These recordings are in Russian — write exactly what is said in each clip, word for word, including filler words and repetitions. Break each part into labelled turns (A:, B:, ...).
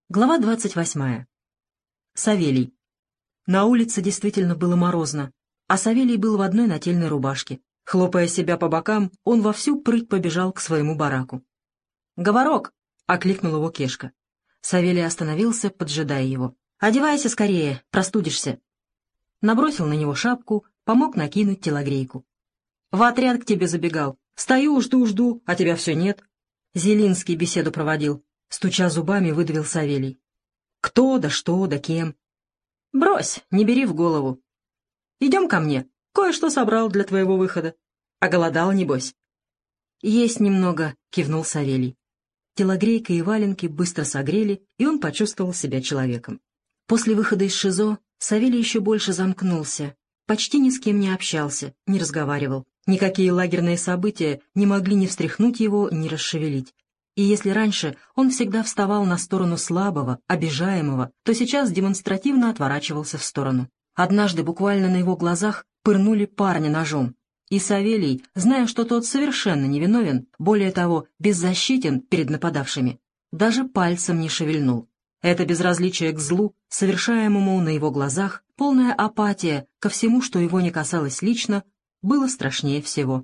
A: Глава двадцать восьмая. Савелий. На улице действительно было морозно, а Савелий был в одной нательной рубашке. Хлопая себя по бокам, он во всю прыть побежал к своему бараку. «Говорок!» — окликнул его Кешка. Савелий остановился, поджидая его. «Одевайся скорее, простудишься!» Набросил на него шапку, помог накинуть телогрейку. «В отряд к тебе забегал. Стою, жду, жду, а тебя все нет». Зелинский беседу проводил. Стуча зубами, выдавил Савелий. «Кто, да что, да кем?» «Брось, не бери в голову. Идем ко мне, кое-что собрал для твоего выхода. Оголодал, небось?» «Есть немного», — кивнул Савелий. Телогрейка и валенки быстро согрели, и он почувствовал себя человеком. После выхода из ШИЗО Савелий еще больше замкнулся, почти ни с кем не общался, не разговаривал. Никакие лагерные события не могли ни встряхнуть его, ни расшевелить. И если раньше он всегда вставал на сторону слабого, обижаемого, то сейчас демонстративно отворачивался в сторону. Однажды буквально на его глазах пырнули парня ножом, и Савелий, зная, что тот совершенно невиновен, более того, беззащитен перед нападавшими, даже пальцем не шевельнул. Это безразличие к злу, совершаемому на его глазах, полная апатия ко всему, что его не касалось лично, было страшнее всего.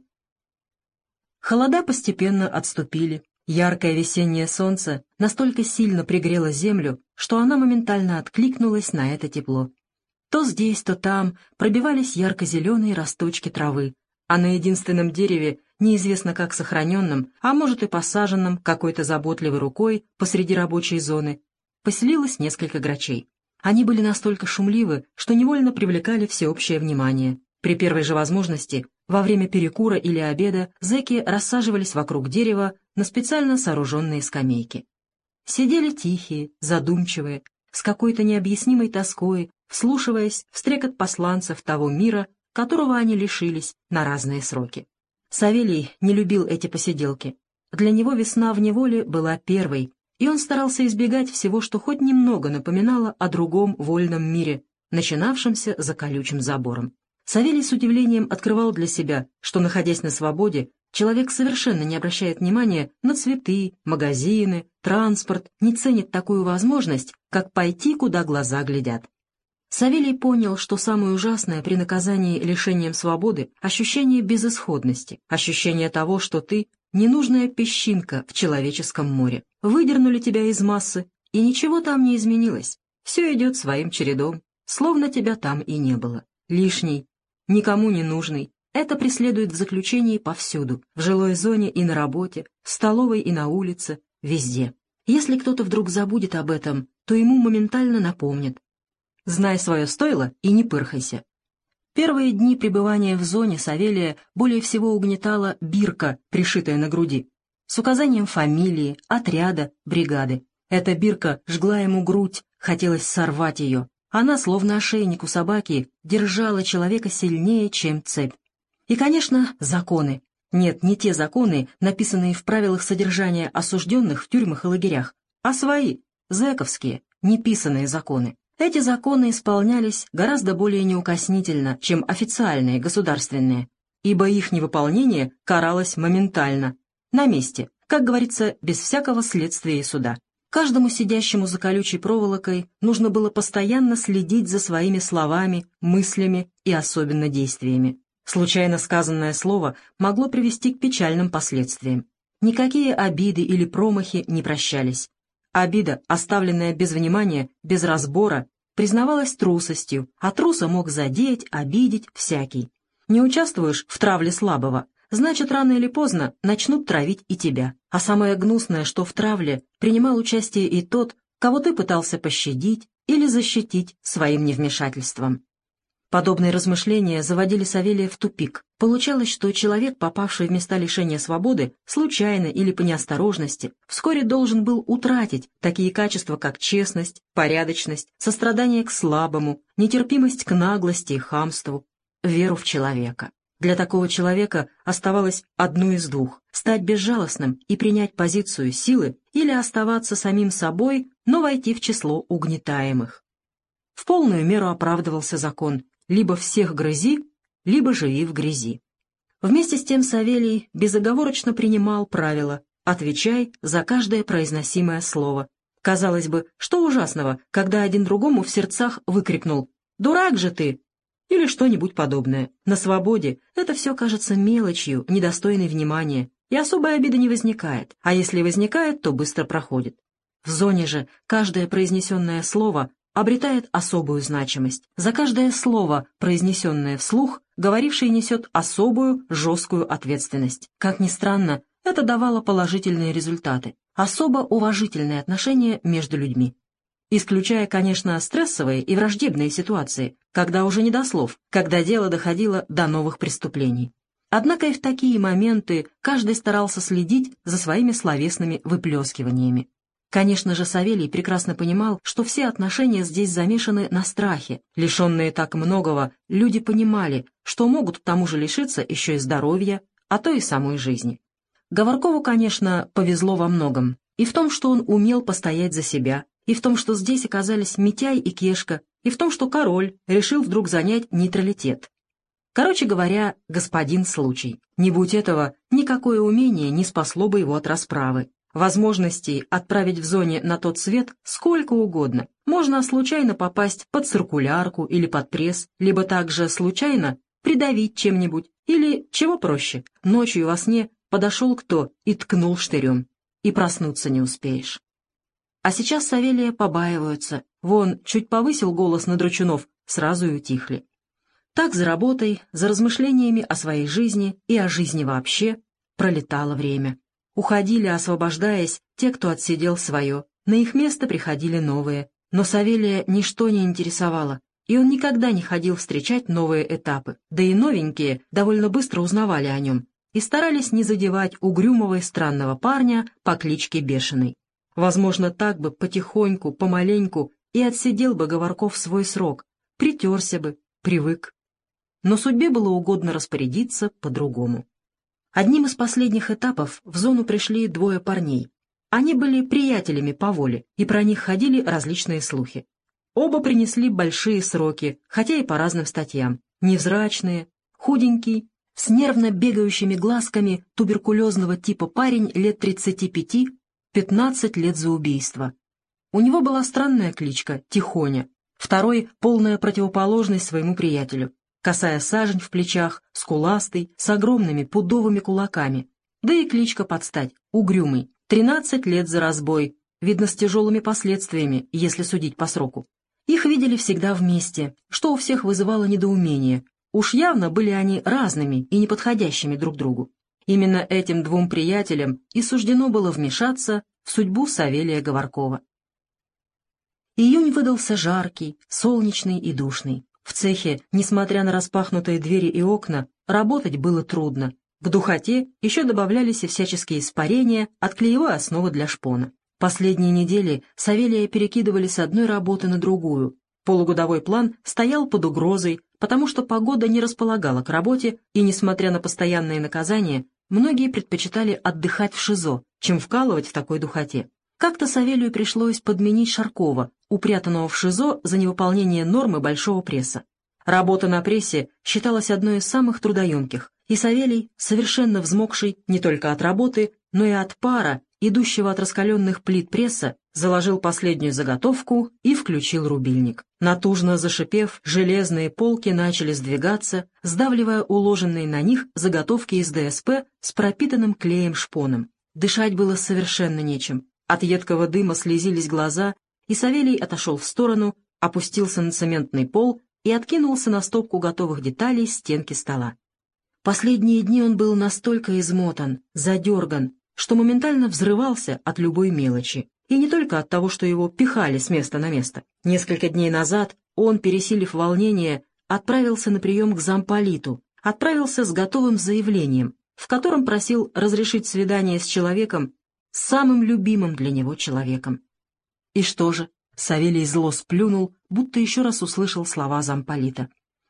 A: Холода постепенно отступили. Яркое весеннее солнце настолько сильно пригрело землю, что она моментально откликнулась на это тепло. То здесь, то там пробивались ярко-зеленые росточки травы, а на единственном дереве, неизвестно как сохраненном, а может и посаженном какой-то заботливой рукой посреди рабочей зоны, поселилось несколько грачей. Они были настолько шумливы, что невольно привлекали всеобщее внимание. При первой же возможности, во время перекура или обеда, зэки рассаживались вокруг дерева на специально сооруженные скамейки. Сидели тихие, задумчивые, с какой-то необъяснимой тоской, вслушиваясь в стрекот посланцев того мира, которого они лишились на разные сроки. Савелий не любил эти посиделки. Для него весна в неволе была первой, и он старался избегать всего, что хоть немного напоминало о другом вольном мире, начинавшемся за колючим забором. Савелий с удивлением открывал для себя, что, находясь на свободе, человек совершенно не обращает внимания на цветы, магазины, транспорт, не ценит такую возможность, как пойти, куда глаза глядят. Савелий понял, что самое ужасное при наказании лишением свободы — ощущение безысходности, ощущение того, что ты — ненужная песчинка в человеческом море. Выдернули тебя из массы, и ничего там не изменилось. Все идет своим чередом, словно тебя там и не было. Лишний, никому не нужный. Это преследует в заключении повсюду, в жилой зоне и на работе, в столовой и на улице, везде. Если кто-то вдруг забудет об этом, то ему моментально напомнят. Знай свое стойло и не пырхайся. Первые дни пребывания в зоне Савелия более всего угнетала бирка, пришитая на груди, с указанием фамилии, отряда, бригады. Эта бирка жгла ему грудь, хотелось сорвать ее. Она, словно ошейник у собаки, держала человека сильнее, чем цепь. И, конечно, законы. Нет, не те законы, написанные в правилах содержания осужденных в тюрьмах и лагерях, а свои, зэковские, неписанные законы. Эти законы исполнялись гораздо более неукоснительно, чем официальные государственные, ибо их невыполнение каралось моментально, на месте, как говорится, без всякого следствия и суда. Каждому сидящему за колючей проволокой нужно было постоянно следить за своими словами, мыслями и особенно действиями. Случайно сказанное слово могло привести к печальным последствиям. Никакие обиды или промахи не прощались. Обида, оставленная без внимания, без разбора, признавалась трусостью, а труса мог задеть, обидеть всякий. Не участвуешь в травле слабого, значит, рано или поздно начнут травить и тебя. А самое гнусное, что в травле принимал участие и тот, кого ты пытался пощадить или защитить своим невмешательством. Подобные размышления заводили Савелия в тупик. Получалось, что человек, попавший в места лишения свободы, случайно или по неосторожности, вскоре должен был утратить такие качества, как честность, порядочность, сострадание к слабому, нетерпимость к наглости и хамству, веру в человека. Для такого человека оставалось одно из двух — стать безжалостным и принять позицию силы или оставаться самим собой, но войти в число угнетаемых. В полную меру оправдывался закон: либо всех грызи, либо живи в грязи. Вместе с тем Савелий безоговорочно принимал правило: отвечай за каждое произносимое слово, Казалось бы, что ужасного, когда один другому в сердцах выкрикнул «Дурак же ты!» или что-нибудь подобное. На свободе это все кажется мелочью, недостойной внимания, и особой обиды не возникает, а если возникает, то быстро проходит. В зоне же каждое произнесенное слово обретает особую значимость. За каждое слово, произнесенное вслух, говоривший несет особую, жесткую ответственность. Как ни странно, это давало положительные результаты, особо уважительные отношения между людьми. Исключая, конечно, стрессовые и враждебные ситуации, когда уже не до слов, когда дело доходило до новых преступлений. Однако и в такие моменты каждый старался следить за своими словесными выплескиваниями. Конечно же, Савелий прекрасно понимал, что все отношения здесь замешаны на страхе. Лишенные так многого, люди понимали, что могут к тому же лишиться еще и здоровья, а то и самой жизни. Говоркову, конечно, повезло во многом. И в том, что он умел постоять за себя, и в том, что здесь оказались Митяй и Кешка, и в том, что король решил вдруг занять нейтралитет. Короче говоря, господин случай. Не будь этого, никакое умение не спасло бы его от расправы. Возможностей отправить в зоне на тот свет сколько угодно. Можно случайно попасть под циркулярку или под пресс, либо также случайно придавить чем-нибудь, или, чего проще, ночью во сне подошел кто и ткнул штырем, и проснуться не успеешь. А сейчас Савелия побаиваются. Вон, чуть повысил голос на Драчунов, сразу и утихли. Так за работой, за размышлениями о своей жизни и о жизни вообще пролетало время. Уходили, освобождаясь, те, кто отсидел свое. На их место приходили новые. Но Савелия ничто не интересовало, и он никогда не ходил встречать новые этапы. Да и новенькие довольно быстро узнавали о нем и старались не задевать угрюмого и странного парня по кличке Бешеный. Возможно, так бы потихоньку, помаленьку и отсидел бы Говорков свой срок, притерся бы, привык. Но судьбе было угодно распорядиться по-другому. Одним из последних этапов в зону пришли двое парней. Они были приятелями по воле, и про них ходили различные слухи. Оба принесли большие сроки, хотя и по разным статьям. Невзрачные, худенький, с нервно бегающими глазками туберкулезного типа парень лет тридцати пяти, пятнадцать лет за убийство. У него была странная кличка Тихоня, второй — полная противоположность своему приятелю. Косая сажень в плечах, скуластый, с огромными пудовыми кулаками. Да и кличка под стать — Угрюмый. Тринадцать лет за разбой, видно, с тяжелыми последствиями, если судить по сроку. Их видели всегда вместе, что у всех вызывало недоумение. Уж явно были они разными и неподходящими друг другу. Именно этим двум приятелям и суждено было вмешаться в судьбу Савелия Говоркова. Июнь выдался жаркий, солнечный и душный. В цехе, несмотря на распахнутые двери и окна, работать было трудно. К духоте еще добавлялись и всяческие испарения от клеевой основы для шпона. Последние недели Савелия перекидывали с одной работы на другую. Полугодовой план стоял под угрозой, потому что погода не располагала к работе, и, несмотря на постоянные наказания, многие предпочитали отдыхать в ШИЗО, чем вкалывать в такой духоте. Как-то Савелию пришлось подменить Шаркова, упрятанного в ШИЗО за невыполнение нормы большого пресса. Работа на прессе считалась одной из самых трудоемких, и Савелий, совершенно взмокший не только от работы, но и от пара, идущего от раскаленных плит пресса, заложил последнюю заготовку и включил рубильник. Натужно зашипев, железные полки начали сдвигаться, сдавливая уложенные на них заготовки из ДСП с пропитанным клеем шпоном. Дышать было совершенно нечем. От едкого дыма слезились глаза, и Савелий отошел в сторону, опустился на цементный пол и откинулся на стопку готовых деталей стенки стола. Последние дни он был настолько измотан, задерган, что моментально взрывался от любой мелочи. И не только от того, что его пихали с места на место. Несколько дней назад он, пересилив волнение, отправился на прием к замполиту, отправился с готовым заявлением, в котором просил разрешить свидание с человеком, самым любимым для него человеком. И что же? Савелий зло сплюнул, будто еще раз услышал слова замполита.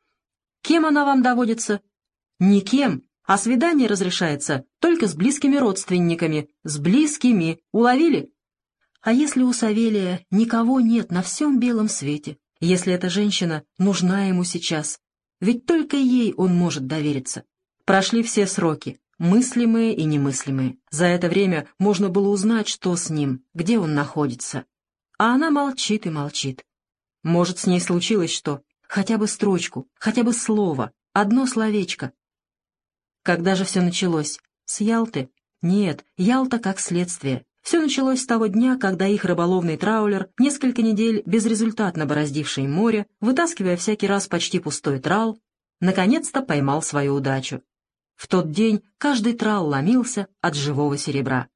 A: «Кем она вам доводится?» «Никем, а свидание разрешается только с близкими родственниками, с близкими, уловили?» А если у Савелия никого нет на всем белом свете, если эта женщина нужна ему сейчас, ведь только ей он может довериться. Прошли все сроки, мыслимые и немыслимые. За это время можно было узнать, что с ним, где он находится. А она молчит и молчит. Может, с ней случилось что? Хотя бы строчку, хотя бы слово, одно словечко. Когда же все началось? С Ялты? Нет, Ялта как следствие. Все началось с того дня, когда их рыболовный траулер, несколько недель безрезультатно бороздивший море, вытаскивая всякий раз почти пустой трал, наконец-то поймал свою удачу. В тот день каждый трал ломился от живого серебра.